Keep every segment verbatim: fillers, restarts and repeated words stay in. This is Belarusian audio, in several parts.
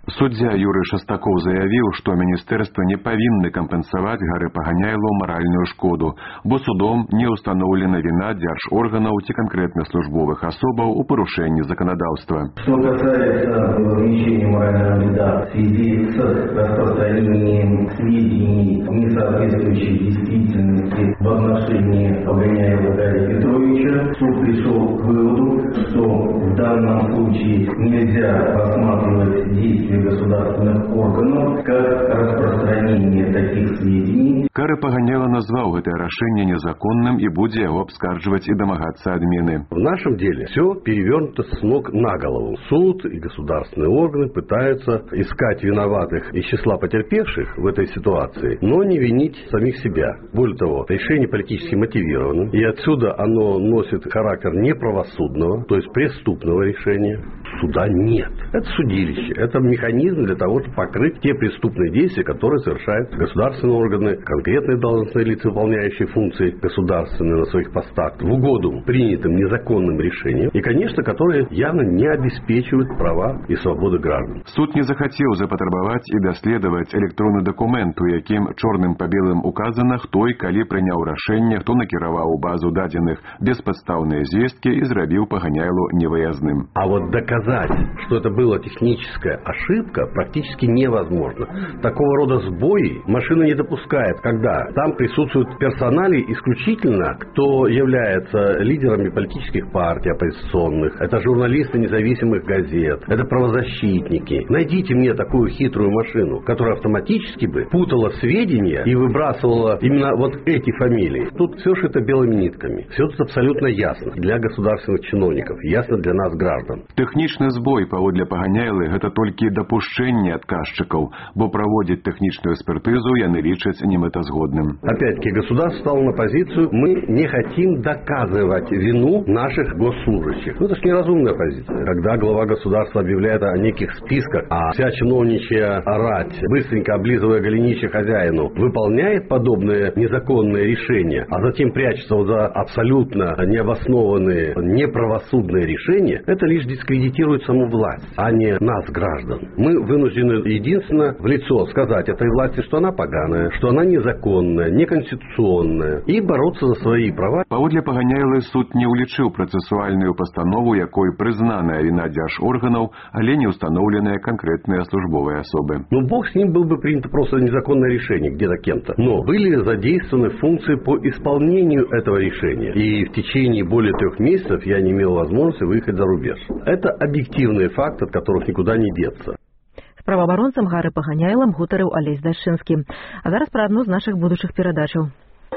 Суддзя Юрый Шастакоў заявіў, што міністэрства не павінны кампенсаваць Гары Паганяйлу маральную шкоду, бо судом не ўстаноўлена віна дзяржорганаў ці канкрэтных службовых асобаў у парушэнні заканадаўства. Что касается возмещения морального вреда в связи с распространением сведений, не соответствующих действительности в отношении Паганяева Гарри Петровича, суд пришел к выводу, что в данном случае нельзя рассматривать действия государственных органов как распространение таких сведений. Гары Паганяйла назваў гэтае рашэнне незаконным и будзе яго абскарджваць и домагаться отмены. В нашем деле все перевернуто с ног на голову. Суд и государственные органы пытаются искать виноватых из числа потерпевших в этой ситуации, но не винить самих себя. Более того, решение политически мотивировано, и отсюда оно носит характер неправосудного, то есть преступного решения. Суда нет. Это судилище. Это механизм для того, чтобы покрыть те преступные действия, которые совершают государственные органы, конкретные должностные лица, выполняющие функции государственные на своих постах, в угоду принятым незаконным решениям, и, конечно, которые явно не обеспечивают права и свободы граждан. Суд не захотел запатрабаваць и даследовать электронный документ, у яким черным по белым указано, кто и калі принял решение, кто накіраваў у базу дадзеных бесподставные звестки и зрабіў Паганяйлу невыездным. А вот доказать, что это была техническая ошибка, практически невозможно. Такого рода сбои машина не допускает, когда там присутствуют персонали исключительно, кто является лидерами политических партий оппозиционных, это журналисты независимых газет, это правозащитники. Найдите мне такую хитрую машину, которая автоматически бы путала сведения и выбрасывала именно вот эти фамилии. Тут все шито белыми нитками. Все тут абсолютно ясно для государственных чиновников, ясно для нас, граждан. Тэхнічны збой паводле Паганяйлы гэта толькі дапушчэнне адказчыкаў, бо праводзіць тэхнічную экспертызу яны лічаць немэтазгодным. Опять-таки государство стало на позицию: мы не хотим доказывать вину наших госслужащих. Ну, это же неразумная позиция. Когда глава государства объявляет о неких списках, а вся чиновничья орать, быстренько облизывая голенища хозяину, выполняет подобные незаконные решения, а затем прячется за абсолютно необоснованные, неправосудные решения, это лишь дискредитирует саму власть, а не нас, граждан. Мы вынуждены единственно в лицо сказать этой власти, что она поганая, что она незаконная, неконституционная, и бороться за свои права. Паводле Паганяйлы суд не улічыў працэсуальную постанову, якой прызнаная вина дзяржорганаў, але не установленные конкретные службовые особы. Ну, бог с ним, был бы принято просто незаконное решение где-то кем-то. Но были задействованы функции по исполнению этого решения. И в течение более трех месяцев я не имел возможности выехать за рубеж. Это объективные факты, от которых никуда не деться. З праваабаронцам Гары Паганяйлам гутарыў Алесь Дашчынскі. А зараз пра адну з нашых будучых перадачаў.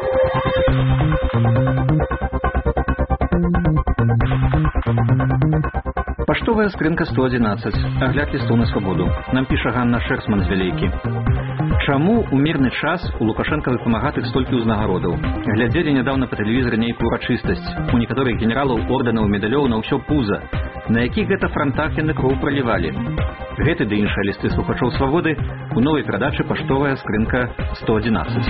Паштовая скрынка сто одиннадцать. Агляд лістоў на свабоду. Нам піша Ганна Шерсман з Вялейкі. Чаму у мірны час у лукашэнкавых памагатых столькі ўзнагародаў? Глядзелі нядаўна па тэлевізары нейкую урачыстасць. У некаторых генералаў ордэнаў, медалёў на ўсё пуза. На якіх гэта франтах яны кроў пралівалі? Гэты ды іншыя лісты слухачоў свабоды у новай перадачы «Паштовая скрынка сто одиннадцать».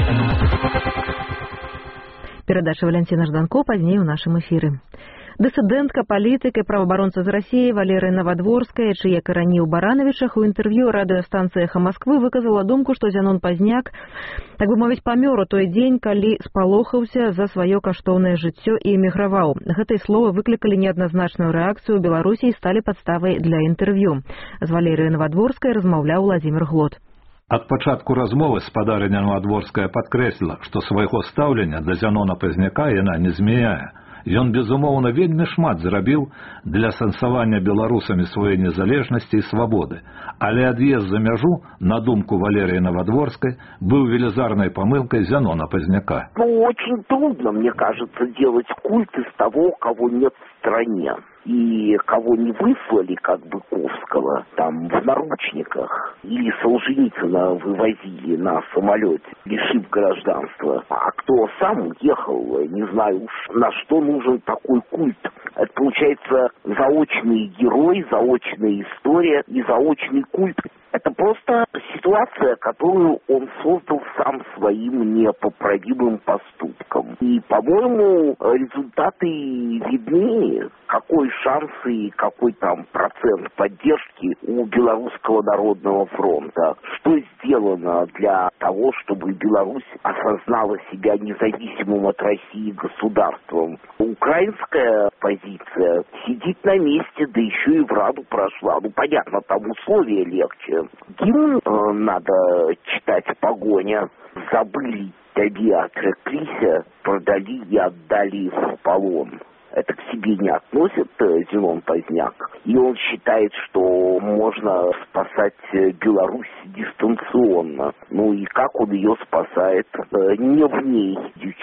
Перадача Валянціна Жданко пазней у нашым эфіры. Дысідэнтка, палітык і праваабаронца з Расіі Валерыя Навадворская, чые карані ў Баранавічах, у інтэрв'ю радыёстанцыі «Эхо Москвы» выказала думку, што Зянон Пазняк, так бы мовіць, памёр у той дзень, калі спалохаўся за сваё каштоўнае жыццё і эміграваў. Гэтыя словы выклікалі неадназначную рэакцыю ў Беларусі і сталі падставай для інтэрв'ю. З Валерыяй Навадворскай размаўляў Владзімир Глот. Ад пачатку размовы спадарыня Навадворская падкрэсліла, што свайго стаўлення да Зянона Пазняка яна не змяняе. Ён, безумоўна, вельмі шмат зрабіў для сэнсавання беларусамі сваёй незалежнасці і свабоды. Але ад'езд за мяжу, на думку Валерии Навадворской, был велизарной помылкой Зянона Пазняка. Ну, очень трудно, мне кажется, делать культ из того, кого нет в стране. И кого не выслали, как Быковского, там, в наручниках, или Солженицына вывозили на самолете, лишив гражданства, а кто сам уехал, не знаю уж, на что нужен такой культ. Это, получается, заочный герой, заочная история и заочный культ. Это просто ситуация, которую он создал сам своим непоправимым поступком. И, по-моему, результаты видны. какой шанс и какой там процент поддержки у Белорусского народного фронта? Что сделано для того, чтобы Беларусь осознала себя независимым от России государством? Украинская позиция сидит на месте, да еще и в Раду прошла. Ну, понятно, там условия легче. Гимн э, надо читать погоня. Забыли, тебе отреклись, продали и отдали в полон. Это к себе не относит Зенон Поздняк. И он считает, что можно спасать Беларусь дистанционно. Ну и как он ее спасает? Не в ней.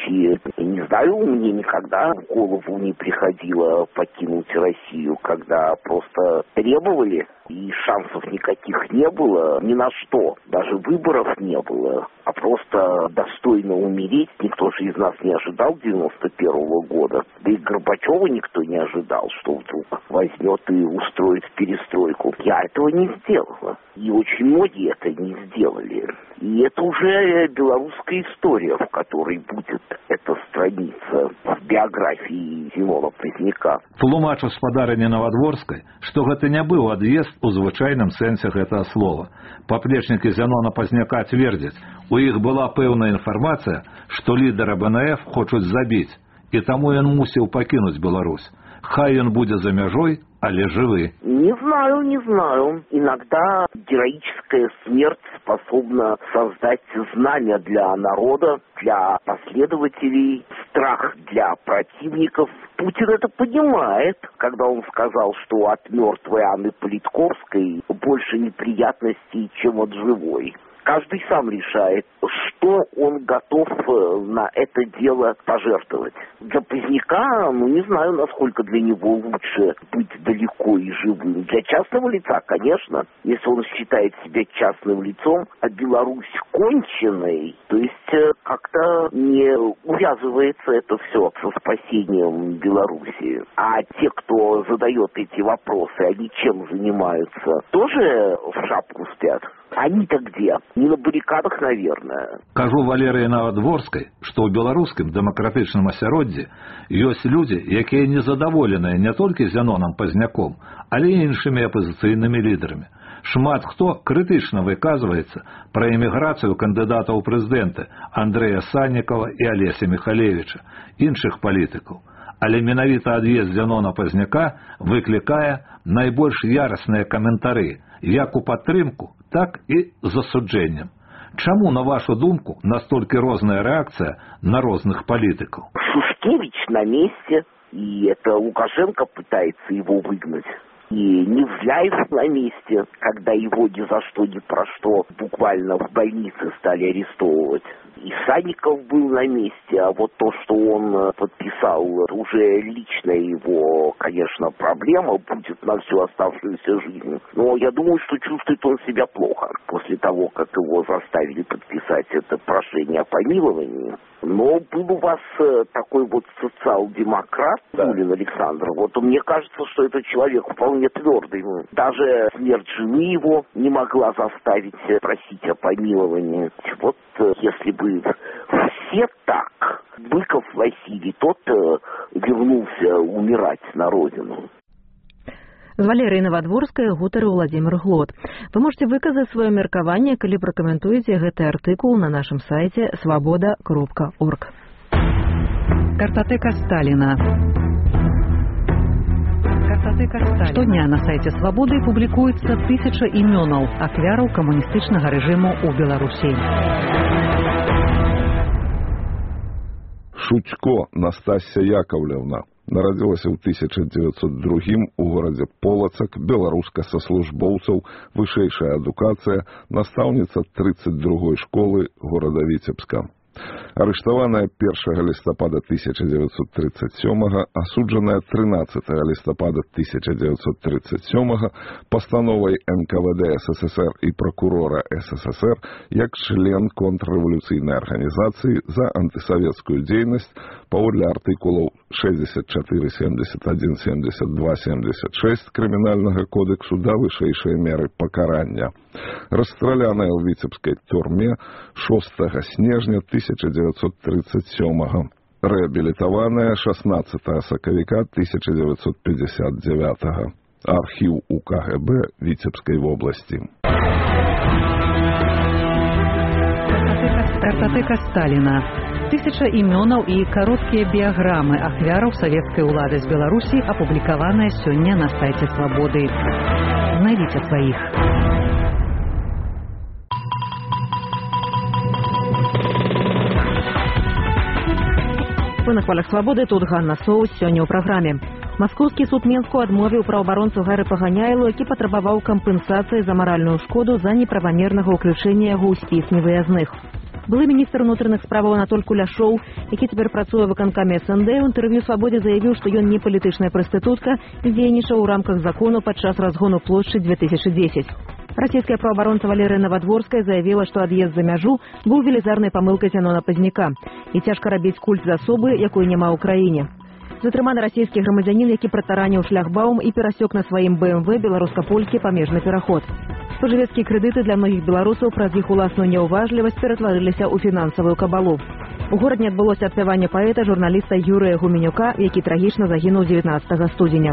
Не знаю, мне никогда в голову не приходило покинуть Россию, когда просто требовали, и шансов никаких не было ни на что. Даже выборов не было. А просто достойно умереть никто же из нас не ожидал девяносто первого года. Да и Горбачева никто не ожидал, что вдруг возьмет и устроит перестройку. Я этого не сделала. И очень многие это не сделали. И это уже белорусская история, в которой будет эта страница в биографии Зенона Поздняка. Тлумачу спадарыне Новодворской, што гэта не быў ад'езд у звычайным сэнсе гэтага слова. Паплечнікі Зенона Поздняка цвердзяць, у іх была пэўная інфармацыя, што лідара бэ эн эф хочуць забіць, і таму ён мусіў пакінуць Беларусь. Хай ён будзе за мяжой, але жывы. Не знаю, не знаю. Иногда героическая смерть способна создать знамя для народа, для последователей, страх для противников. Путин это понимает, когда он сказал, что от мертвой Анны Политковской больше неприятностей, чем от живой. Каждый сам решает, что он готов на это дело пожертвовать. Для Поздняка, ну не знаю, насколько для него лучше быть далеко и живым. Для частного лица, конечно, если он считает себя частным лицом, а Беларусь конченной, то есть как-то не увязывается это все со спасением Беларуси. А те, кто задает эти вопросы, они чем занимаются? Тоже в шапку спят? Они-то где? Не на баррикадах, наверное. Кажу Валерыі Навадворскай, што ў беларускім дэмакратычным асяроддзі ёсць людзі, якія незадаволеныя не толькі Зенонам Поздняком, але і іншымі апазіцыйнымі лідарамі. Шмат хто крытычна выказваецца пра эміграцыю кандыдатаў у прэзідэнты Андрэя Саннікава і Алеся Міхалевіча, іншых палітыкаў. Але менавіта ад'езд Зенона Поздняка выклікае найбольш ярасныя каментары як у падтрымку, так і з асуджэннем. Чаму, на вашу думку, настолькі розная рэакцыя на розных палітыкаў? Шушкевич на месте, и это Лукашенко пытается его выгнать. И Невзляев на месте, когда его ни за что, ни про что буквально в больнице стали арестовывать. И Санников был на месте, а вот то, что он подписал, уже лично его, конечно, проблема будет на всю оставшуюся жизнь. Но я думаю, что чувствует он себя плохо после того, как его заставили подписать это прошение о помиловании. Но был у вас такой вот социал-демократ, Юлин Александр. Вот мне кажется, что этот человек вполне твердый. Даже смерть жены его не могла заставить просить о помиловании. Вот если бы все так, Быков Василий, тот вернулся умирать на родину. З Валерыяй Навадворскай гутарыў Владимир Глот. Вы можете выказаць сваё меркаванне, калі пракаментуеце гэты артыкул на нашым сайце свобода кропка орг. Картотека Сталина. Картотека Сталина. Штодня на сайте Свободы публікуецца тысяча імёнаў ахвяраў камуністычнага рэжыму ў Беларусі. Шучко Настасья Яковлевна нарадзілася ў тысяча дзевяцьсот другім у горадзе Полацак, беларуска са службоўцаў, вышэйшая адукацыя, настаўніца тридцать другой школы горада Віцебска. Арыштаваная першага лістапада тысяча дзевяцьсот тридцать сёмага, асуджаная тринадцатага лістапада тысяча дзевяцьсот тридцать сёмага пастановай эн ка вэ дэ эс эс эс эр і прокурора эс эс эс эр як член контррэвалюцыйнай арганізацыі за антысавецкую дзейнасць паводле артыкулаў шестьдесят четыре, семьдесят один, семьдесят два, семьдесят шесть крымінальнага кодексу да вышэйшай меры пакарання. Расстраляная ў віцебскай турме шостага снежня тысяча дзевяцьсот тридцать сёмага. рэабілітаваная шаснаццатага сакавіка тысяча дзевяцьсот пятьдесят девятого. Архіў у ка гэ бэ Віцебскай вобласці. Картатэка Сталіна. Тысяча імёнаў і кароткія біяграмы ахвяраў савецкай улады з Беларусі апублікаваныя сёння на сайце Свабоды. Знайдзіце сваіх. Вы на хвалях Свабоды, тут Ганна Соус, сёння ў праграме. Маскоўскі суд Менску адмовіў праваабаронцу Гары Паганяйлу, які патрабаваў кампенсацыі за маральную шкоду за неправамернага ўключэння яго ў спіс невыязных. Былы міністр унутраных справаў Анатоль Куляшоў, які цяпер працуе ў выканкаме эс эн дэ, у інтэрв'ю Свабодзе заявіў, што ён не палітычная прастытутка і дзейнічаў у рамках закону падчас разгону плошчы две тысячи десять. Расійская праваабаронца Валерыя Навадворская заявіла, што ад'езд за мяжу быў велізарнай памылкай Зянона Пазняка і цяжка рабіць культ з асобы, якой няма ў краіне. Затрыманы расійскі грамадзянін, які пратараніў шляхбаум і перасек на сваім бэ эм вэ беларуска-польскі памежны пераход. Спажывецкія крэдыты для многіх беларусаў праз іх уласную няўважлівасць ператварыліся ў фінансавую кабалу. У горадзе адбылося абсяванне паэта, журналіста Юрыя Гуменюка, які трагічна загінуў дзевятнаццатага студзеня.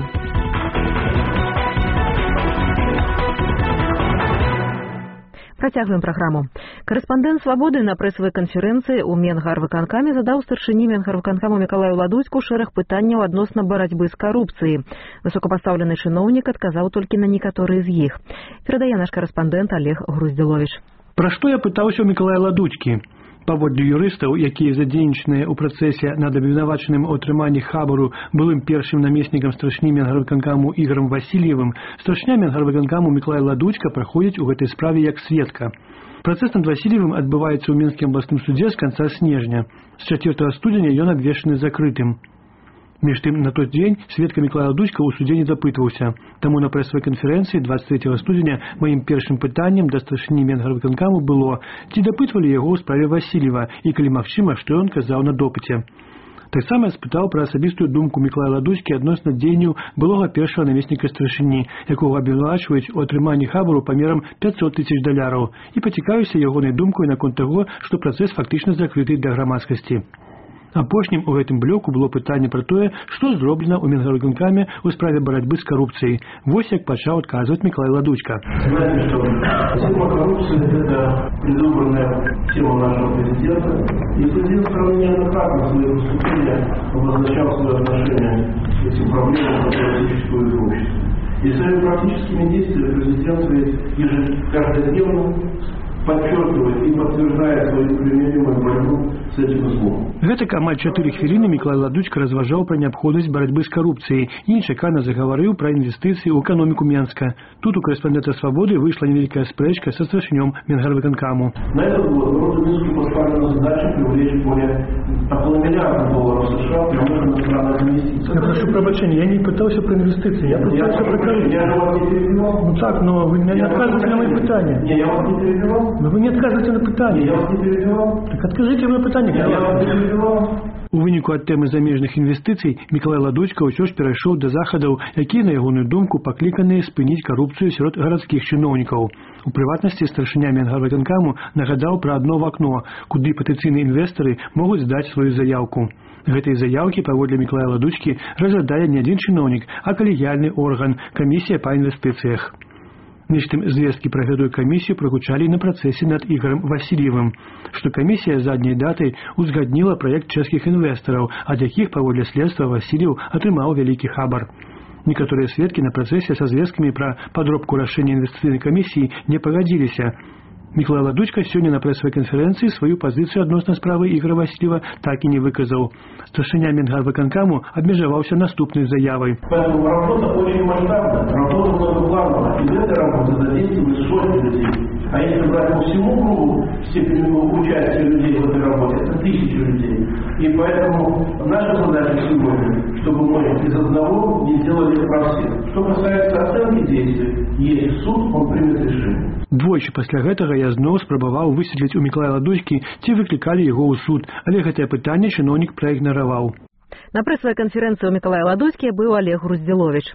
Працягваем праграму. Карэспандэнт Свабоды на прэсавай канферэнцыі ў Менгарвыканкаме задаў старшыні Менгарвыканкаму Мікалаю Ладуцьку шэраг пытанняў адносна барацьбы з карупцыяй. Высокапастаўлены чыноўнік адказаў толькі на некаторыя з іх. Перадае наш карэспандэнт Олег Груздзіловіч. Пра што я пытаўся ў Мікалая Ладуцькі? Паводле юрыстаў, якія задзейнічаныя ў працэсе над абвінавачаным у атрыманні хабару былым першым намеснікам старшыні Менгарвыканкаму Ігорам Васильевым, старшыня Менгарвыканкаму Мікалай Ладуцька праходзіць у гэтай справе як сведка. Працэс над Васильевым адбываецца ў Мінскім абласным судзе з канца снежня. З чацвёртага студзеня ён абвешчаны закрытым. Між тым, на той дзень сведка Мікалай Ладуцька ў судзе не дапытваўся. Таму на прэсавай канферэнцыі двадцать третьего студзеня маім першым пытаннем да старшыні Менгарвыканкаму было, ці дапытвалі яго ў справе Васильева і, калі магчыма, што ён казаў на допыце. Таксама я спытаў пра асабістую думку Мікалая Ладуцькі адносна дзеянняў былога першага намесніка старшыні, якога абвінавачваюць у атрыманні хабару памерам пятьсот тысяч даляраў, і пацікавіўся ягонай думкай наконт таго, што працэс фактычна закрыты для грамадскасці. Апошнім у гэтым блоку было пытанне пра тое, што зроблена ў Менгарвыканкаме ў справе барацьбы з карупцыяй. Вось як пачаў адказваць Мікалай Ладуцька. Знаете, что тема коррупции – это предвыборная тема нашего президента. И президент страны неоднократно в своих выступлениях обозначал свое отношение к этим проблемам, которые существуют в обществе. И своими практическими действиями президент ежекаждодневно подчеркивает и подтверждает свою непримиримую борьбу с этим злом. Гэтак амаль чатыры хвіліны Мікалай Ладуцька разважаў пра неабходнасць барацьбы з карупцыяй і нечакана загаварыў пра інвестыцыі ў эканоміку Менска. Тут у карэспандэнта Свабоды выйшла невялікая спрэчка са старшынём Менгарвыканкаму. На этот год народу Минску поставлена задача привлечь более около миллиарда долларов США примерно иностранных инвестиций. Я прошу прощения, я не пытался про инвестиции, я пытался про коррупцию. Я же вас не перебивал. Ну так, но вы меня не отказываете на мои питания. Не, я вас не перебивал. Но вы не отказываете на питание. Не, я вас не перебивал. Так откажите мне питание. Не, я вас не перебивал. У выніку ад тэмы замежных інвестыцый Мікалай Ладуцька ўсё ж перайшоў да захадаў, якія, на ягоную думку, пакліканыя спыніць карупцыю сярод гарадскіх чыноўнікаў. У прыватнасці старшыня Менгарвыканкаму нагадаў пра адно вакно, куды патэнцыйныя інвестары могуць здаць сваю заяўку. Гэтай заяўкі, паводле Мікалая Ладуцькі, разглядае не адзін чыноўнік, а калегіяльны орган – камісія па інвестыцыях. Між тым, звесткі пра гэтую камісію прагучалі на працэсе над Ігорам Васильевым, што камісія задняй датай узгадніла праект чэшскіх інвестараў, ад якіх, паводле следства, Васильев атрымаў вялікі хабар. Некаторыя сведкі на працэсе са звесткамі пра падробку рашэння інвестыцыйнай камісіі не пагадзіліся. Мікалай Ладуцька сёння на прэсавай канферэнцыі сваю пазіцыю адносна справы Ігора Васильева так і не выказаў. Старшыня Менгарвыканкаму абмежаваўся наступнай заявай. Поэтому работа очень масштабная, работа многоплановая, и в этой работе задействованы сотни людей. А если брать по всему кругу степени участия людей в этой работе, это тысячи людей. И поэтому наша задача сегодня, чтобы мы из одного не сделали про всех. Что касается оценки действий, есть суд, он примет решение. Двойчы пасля гэтага я зноў спрабаваў высветліць у Мікалая Ладуцькі, ці выклікалі яго ў суд, але гэтае пытанне чыноўнік праігнараваў. На прэсавай канферэнцыі ў Мікалая Ладуцькі быў Олег Груздзіловіч.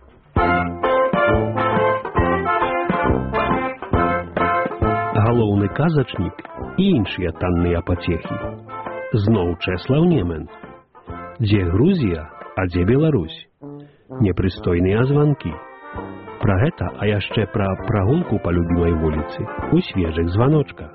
Галоўны казачнік і іншыя танныя пацехі. Зноў Чэслаў Немен. Дзе Грузія, а дзе Беларусь? Непрыстойныя званкі. Пра гэта, а яшчэ пра прагулку па любімай вуліцы у свежых званочках.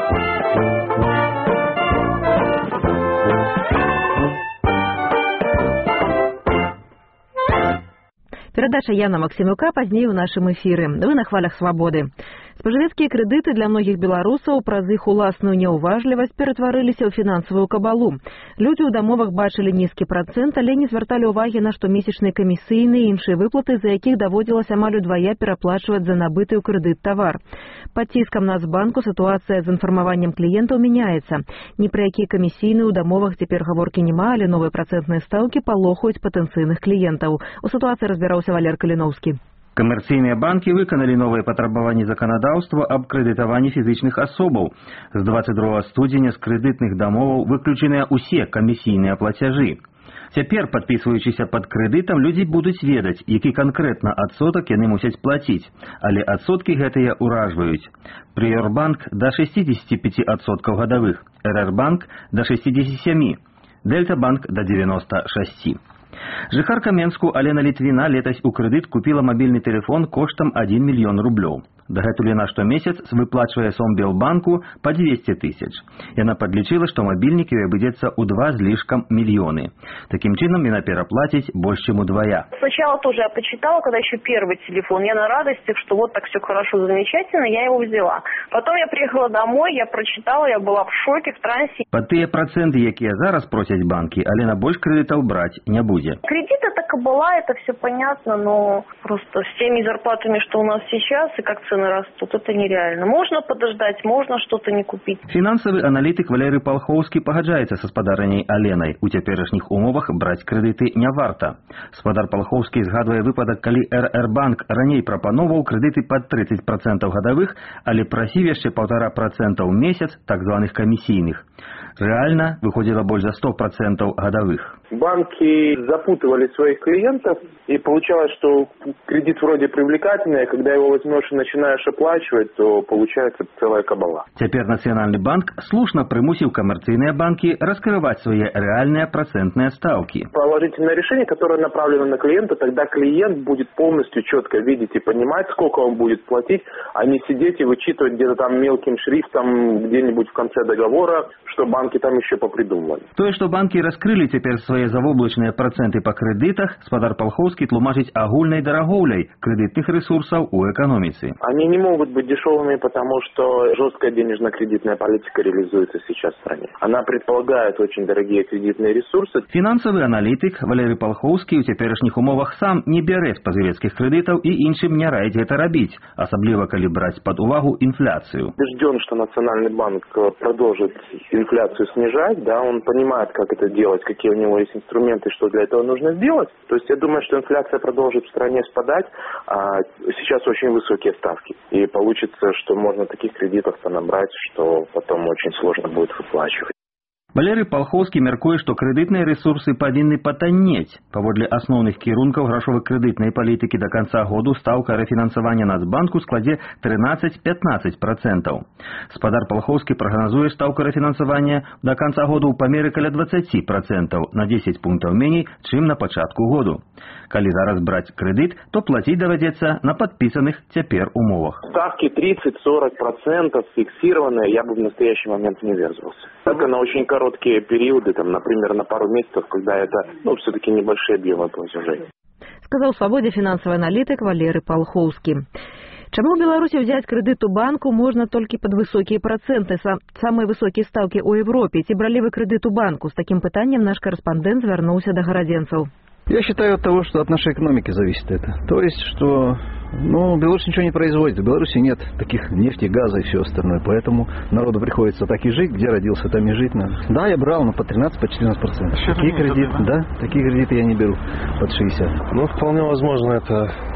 Перадача Яна Максімюка пазней у нашым эфіры. Вы на хвалях свабоды. Спажывецкія крэдыты для многіх беларусаў праз іх уласную няўважлівасць ператварыліся ў фінансавую кабалу. Людзі ў дамовах бачылі нізкі працэнт, але не звярталі ўвагі на штомесячныя камісійныя і іншыя выплаты, за якіх даводзілася амаль удвая пераплачваць за набыты ў крэдыт тавар. Пад ціскам Нацбанку сітуацыя з інфармаваннем кліентаў мяняецца. Ні пра якія камісійныя ў дамовах цяпер гаворкі няма, але новыя працэнтныя стаўкі палохаюць патэнцыйных кліентаў. У сітуацыі разбіраўся Валер Каліноўскі. Камерцыйныя банкі выканалі новыя патрабаванні заканадаўства аб крэдытаванні фізічных асобаў. З дваццаць другога студзеня з крэдытных дамоваў выключаныя ўсе камісійныя плацяжы. Цяпер, падпісваючыся пад крэдытам, людзі будуць ведаць, які канкрэтна адсотак яны мусяць плаціць, але адсоткі гэтыя ўражваюць. Прыёрбанк да шэсцідзесяці пяці адсоткаў гадавых, РР-банк да шэсцідзесяці сямі, Дельта-банк да дзевяноста шасці. Жыхарка Менску Алена Літвіна летась у крэдыт купіла мабільны тэлефон коштам адзін мільён рублёў. Дагэтуль яна штомесяц выплачвае Сомбелбанку па дзвесце тысяч. Яна падлічыла, што мабільнік ёй абыдзецца ў два з лишком мільёны. Таким чином яна пераплаціць больш, чем удвоя. Сначала тоже я почитала, когда еще первый телефон, я на радости, что вот так все хорошо, замечательно, я его взяла. Потом я приехала домой, я прочитала, я была в шоке, в трансе. Под тыя працэнты, якія зараз просяць банкі, Алена больш крэдытаў браць не будзе. Кредит это кабала, это все понятно, но просто с теми зарплатами, что у нас сейчас, и как цены растут, это нереально. Можно подождать, можно что-то не купить. Фінансавы аналітык Валерый Палхоўскі пагаджаецца са спадарняй Аленай. У цяперашніх умовах браць крэдыты не варта. Спадар Палхоўскі згадвае выпадак, калі РР-банк раней прапановаў крэдыты пад тридцать процентов гадавых, але прасіў яшчэ полтора процента ў месяц так званых камісійных. Реально выходило больше за сто процентов годовых. Банки запутывали своих клиентов, и получалось, что кредит вроде привлекательный, а когда его возьмешь и начинаешь оплачивать, то получается целая кабала. Теперь Национальный банк слушно примусил коммерційные банки раскрывать свои реальные процентные ставки. Положительное решение, которое направлено на клиента, тогда клиент будет полностью четко видеть и понимать, сколько он будет платить, а не сидеть и вычитывать где-то там мелким шрифтом где-нибудь в конце договора, что банки там еще попридумывали. То, что банки раскрыли теперь свои завоблачные проценты по кредитах, спадар Палхоўскі тлумачыць агульнай дарагоўляй кредитных ресурсов у экономицы. Они не могут быть дешевыми, потому что жесткая денежно-кредитная политика реализуется сейчас в стране. Она предполагает очень дорогие кредитные ресурсы. Финансовый аналитик Валерий Палхоўскі у цяперашніх умовах сам не бярэ спажывецкіх кредитов и іншым не раіць гэта рабіць, асабліва калі браць под увагу инфляцию. Убежден, что Национальный банк продолжит инфляцию снижать, да, он понимает, как это делать, какие у него есть инструменты, что для этого нужно сделать. То есть я думаю, что инфляция продолжит в стране спадать, а сейчас очень высокие ставки. И получится, что можно таких кредитов понабрать, что потом очень сложно будет выплачивать. Валерый Палхоўскі мяркуе, што крэдытныя рэсурсы павінны патаннець. Паводле асноўных кірункаў грашова-крэдытнай палітыкі да канца году стаўка рэфінансавання Нацбанку складзе тринадцать-пятнадцать процентов. Спадар Палхоўскі прагназуе стаўку рэфінансавання да канца году ў памеры каля двадцать процентов, на десять пунктаў меней, чым на пачатку году. Калі зараз браць крэдыт, то плаціць давядзецца на падпісаных цяпер умовах. Ставки тридцать-сорок процентов фиксированные, я бы в настоящий момент не ввязывался. Только на очень короткие периоды, там, например, на пару месяцев, когда это, ну, все-таки небольшие объемы платежей. Сказал в «Свободе» финансовый аналитик Валерий Палхоўскі. Чаму ў Беларусі ўзяць крэдыт у банку можна толькі пад высокія працэнты, самыя высокія стаўкі ў Европе? Ці бралі вы крэдыт у банку? С таким пытанием наш корреспондент звярнуўся да гарадзенцаў. Я считаю от того, что от нашей экономики зависит это. То есть, что ну, Беларусь ничего не производит. В Беларуси нет таких нефти, газа и все остальное. Поэтому народу приходится так и жить. Где родился, там и жить надо. Да, я брал, но по тринадцать, по четырнадцать процентов. Такие кредиты, да, такие кредиты я не беру под шестьдесят. Ну, вполне возможно, это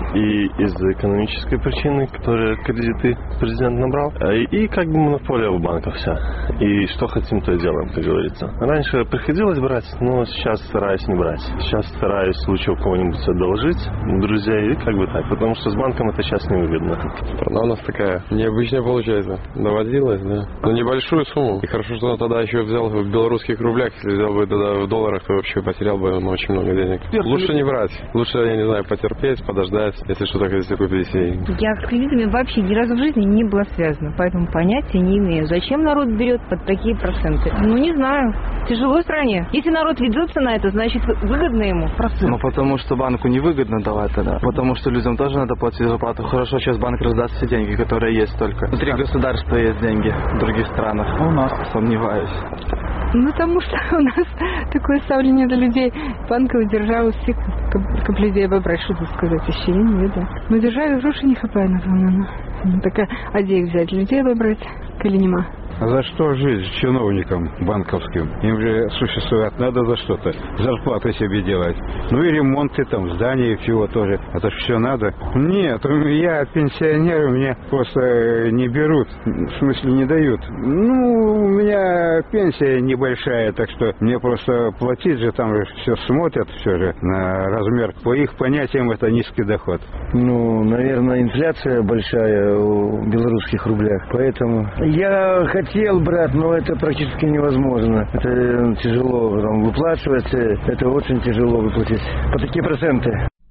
и из-за экономической причины, которые кредиты президент набрал, и как бы монополия у банка вся. И что хотим, то и делаем, как говорится. Раньше приходилось брать, но сейчас стараюсь не брать. Сейчас стараюсь в случае у кого-нибудь одолжить друзей, и как бы так, потому что с банком это сейчас невыгодно. Страна у нас такая необычная получается. Доводилась, да. Но небольшую сумму. И хорошо, что он тогда еще взял в белорусских рублях. Если взял бы тогда в долларах, то вообще потерял бы он очень много денег. Лучше не брать. Лучше, я не знаю, потерпеть, подождать, если что-то хотите купить. Я с кредитами вообще ни разу в жизни не была связана, поэтому понятия не имею. Зачем народ берет под такие проценты? Ну, не знаю. Тяжело стране. Если народ ведется на это, значит, выгодно ему. Ну, потому что банку невыгодно давать тогда. Потому что людям тоже надо платить зарплату. Хорошо, сейчас банк раздаст все деньги, которые есть только. Внутри государства есть деньги в других странах. А у нас сомневаюсь. Ну, потому что у нас такое ставление до людей. Банковая держава всех, как людей обобрать, что тут сказать, еще я не веду. Но державе грошей не хватает, напевно. Ну, так, а где их взять? Людей обобрать? Или нема? А за что жить чиновникам банковским? Им же существовать надо за что-то. Зарплаты себе делать. Ну и ремонты там, здания, всего тоже. Это же все надо. Нет, я пенсионер, меня просто не берут. В смысле не дают. Ну, у меня пенсия небольшая, так что мне просто платить же, там же все смотрят все же на размер. По их понятиям это низкий доход. Ну, наверное, инфляция большая в белорусских рублях. Поэтому я хотел Хотел, брат, но это практически невозможно. Это тяжело там, выплачивать, это очень тяжело выплатить. По такие проценты.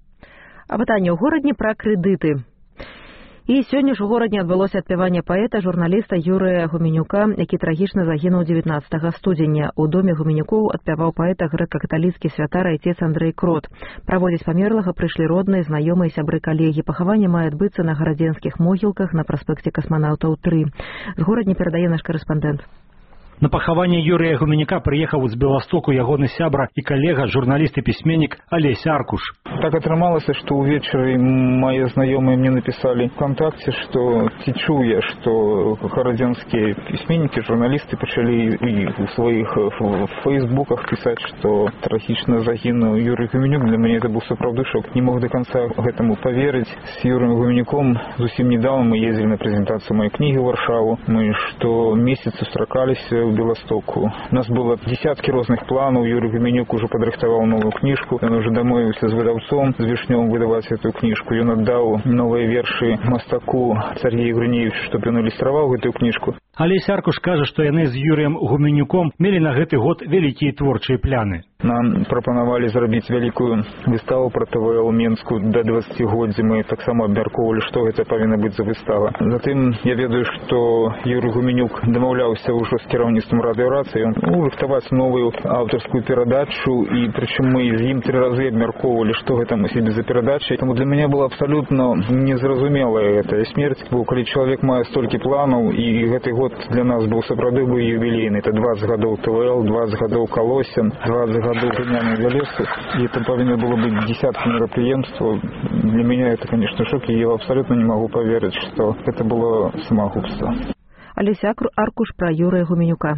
А пытанне ў горадні пра крэдыты. І сёння ж у горадні адбылося адпяванне паэта, журналіста Юрыя Гуменюка, які трагічна загінуў дзевятнаццатага студзеня. У доме Гуменюкоў адпяваў паэта грэка-каталіцкі святар айцец Андрэй Крот. Праводзіць памерлага прыйшлі родныя, знаёмыя, сябры, калегі. Пахаванне мае адбыцца на гарадзенскіх могілках на праспекце касманаўтаў тры. З горадні перадае наш карэспандэнт. На пахаванне Юрия Гуменюка приехал из Белостоку ягоны сябра и коллега, журналист и письменник Олесь Аркуш. Так атрымалася, что увечары мои знакомые мне написали ВКонтакте, что ці чуе, что гарадзенские письменники, журналисты почали и в своих в фейсбуках писать, что трагично загинул Юрий Гуменюк. Для меня это был сапраўды шок. Не мог до конца этому поверить. С Юрием Гуменюком зусім недавно мы ездили на презентацию моей книги в Варшаву. Мы что месяц встракались в Белостоку. У нас было десятки разных планов. Юрий Гуменюк уже подрыхтовал новую книжку. Он уже домовился с выдавцом, с Вишневым, выдавать эту книжку. И он отдал новые верши мастаку Сергею Гриневичу, чтобы он иллюстровал эту книжку. Олесь Аркуш кажа, што яны з Юрыем Гуменюком мелі на гэты год вялікія творчыя пляны. Нам прапанавалі зрабіць вялікую выставу пра ТВЛ Менску да дваццацігоддзя. Мы таксама абмяркоўвалі, што гэта павінна быць за выстава. Затым я ведаю, што Юрый Гуменюк дамаўляўся ўжо з кіраўніцтвам радыёрацыі ну, рыхтаваць новую аўтарскую перадачу, і прычым мы з ім тры разы абмяркоўвалі, што гэта мы себе за перадача. Таму для мяне была абсалютна незразумелая гэтая смерць, бо калі чалавек мае столькі планаў, і гэты год для нас был сапраўды быў юбілейны. Это двадцать гадоў ТВЛ, двадцать гадоў Колосин, двадцать гадоў Грыняны Вялесу. И это повинно было быть десятки мероприемств. Для меня это, конечно, шок, и я абсолютно не могу поверить, что это было самогубство. Олесь Аркуш про Юрия Гуменюка.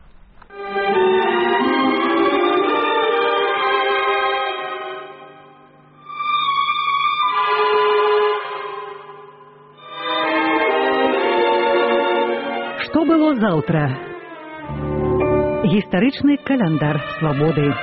Што было заўтра? Гістарычны каляндар свабоды.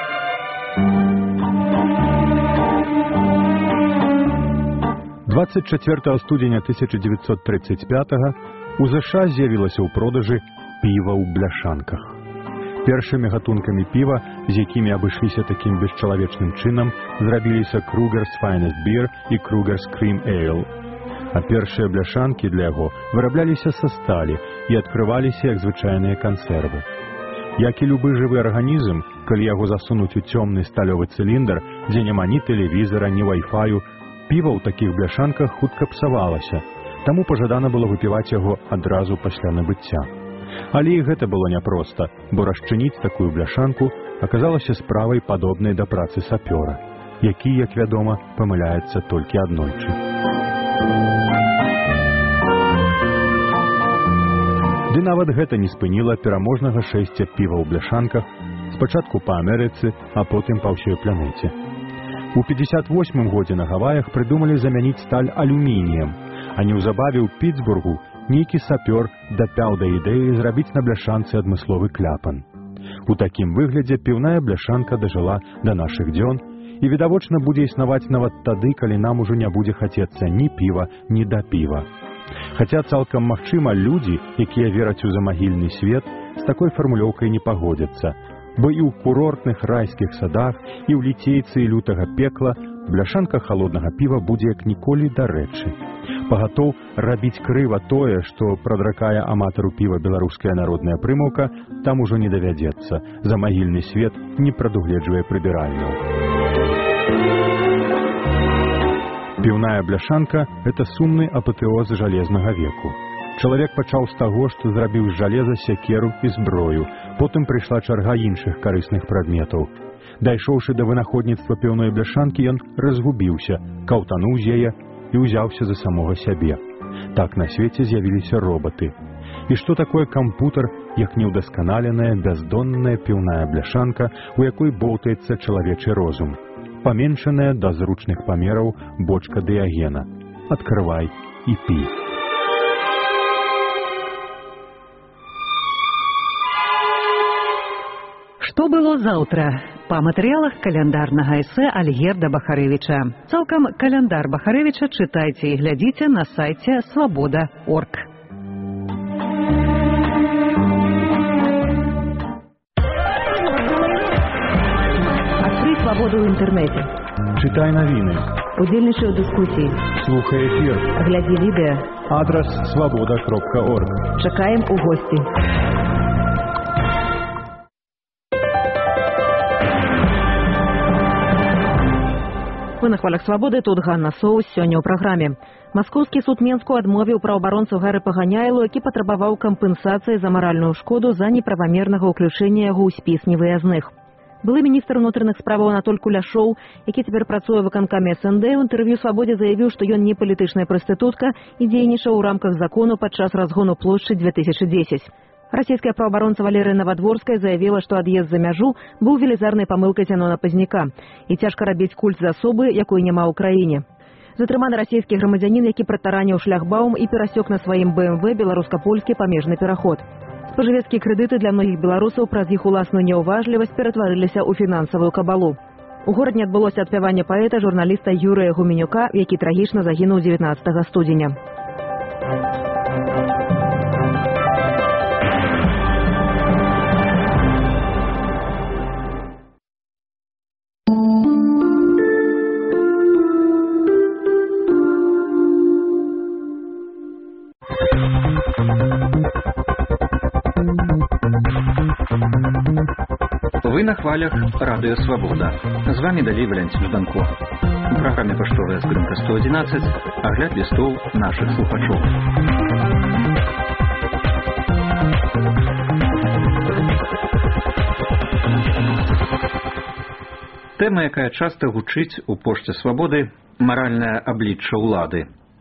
двадцать чацвёртага студзеня тысяча девятьсот тридцать пятага у ЗША з'явілася ў продажы піва ў бляшанках. Першымі гатункамі піва, з якімі абышліся такім бесчалавечным чынам, зрабіліся Kruger's Finest Beer і Kruger's Cream Ale. А першыя бляшанкі для яго вырабляліся са сталі і адкрываліся як звычайныя кансервы. Як і любы жывы арганізм, калі яго засунуць у цёмны сталёвы цыліндр, дзе няма ні тэлевізара, ні вай-фаю, піва ў такіх бляшанках хутка псавалася, таму пажадана было выпіваць яго адразу пасля набыцця. Але і гэта было няпроста, бо расчыніць такую бляшанку аказалася справай падобнай да працы сапёра, які, як вядома, памыляецца толькі аднойчы. Ды нават гэта не спыніла пераможнага шэсця піва ў бляшанках, спачатку па Амерыцы, а потым па ўсёй планеце. У пятьдесят восьмым годзе на Гаваях прыдумалі замяніць сталь алюмініем, а неўзабаве ў Пітсбургу нейкі сапёр дапяў да ідэі зрабіць на бляшанцы адмысловы кляпан. У такім выглядзе піўная бляшанка дажыла да нашых дзён і відавочна будзе існаваць нават тады, калі нам ужо не будзе хацецца ні піва, ні да піва. Хаця цалкам магчыма, людзі, якія вераць у замагільны свет, з такой фармулёўкай не пагодзяцца, бо і ў курортных райскіх садах, і ў ліцейцы лютага пекла бляшанка халоднага піва будзе як ніколі дарэчы. Пагатоў рабіць крыва тое, што прадракае аматару піва беларуская народная прымаўка, там ужо не давядзецца. Замагільны свет не прадугледжвае прыбіральняў. Піўная бляшанка – это сумны апатэоз жалезнага веку. Чалавек пачаў з таго, што зрабіў з жалеза сякеру і зброю, потым прыйшла чарга іншых карысных прадметаў. Дайшоўшы да вынаходніцтва піўной бляшанкі, ён разгубіўся, каўтануў з яе і ўзяўся за самога сябе. Так на свеце з'явіліся робаты. І што такое кампутар, як неўдасканаленая, бяздонная піўная бляшанка, у якой болтаецца чалавечы розум? Паменшаная да зручных памераў бочка дыягена. Адкрывай і пі. Што было заўтра? Па матэрыялах каляндарнага эсэ Альгерда Бахарэвіча. Цалкам каляндар Бахарэвіча чытайце і глядзіце на сайце свабода точка орг. Адкрый свабоду ў інтэрнэце. Чытай навіны. Удзельнічай у дыскусіі. Слухай эфір. Глядзі відэа. Адрас свабода кропка орг. Чакаем у госці. Вы на хвалях свабоды, тут Ганна Соус, сёння ў праграме. Маскоўскі суд Менску адмовіў праўабаронцу Гары Паганяйлу, які патрабаваў кампенсацыі за маральную шкоду за неправамернага ўключэння яго ў спіс невыязных. Былы міністр унутраных справаў Анатоль Куляшоў, які цяпер працуе ў выканкаме эс эн дэ, ў інтэрв'ю «Свабодзе» заявіў, што ён не палітычная прастытутка і дзейнічаў у рамках закону падчас разгону плошчы дзве тысячы дзесяць. Расійская праваабаронца Валерыя Навадворская заявіла, што ад'езд за мяжу быў велізарнай памылкай Зянона Пазняка і цяжка рабіць культ з асобы, якой няма ў краіне. Затрыманы расійскі грамадзянін, які пратараніў шляхбаум і перасек на сваім бэ эм вэ беларуска-польскі памежны пераход. Спажывецкія крэдыты для многіх беларусаў праз іх уласную няўважлівасць ператварыліся ў фінансавую кабалу. У горадзе адбылося адпяванне паэта, журналіста Юрыя Гуменюка, які трагічна загінуў дзевятнаццатага студзеня. Вы на хвалях радыё «Свабода». З вами далей Валянцін Жданко. У праграме «Паштовая скрынка сто адзінаццаць» агляд лістоў нашых слухачоў. Тэма, якая часта гучыць у пошце «Свабоды» – маральнае аблічча ўлады.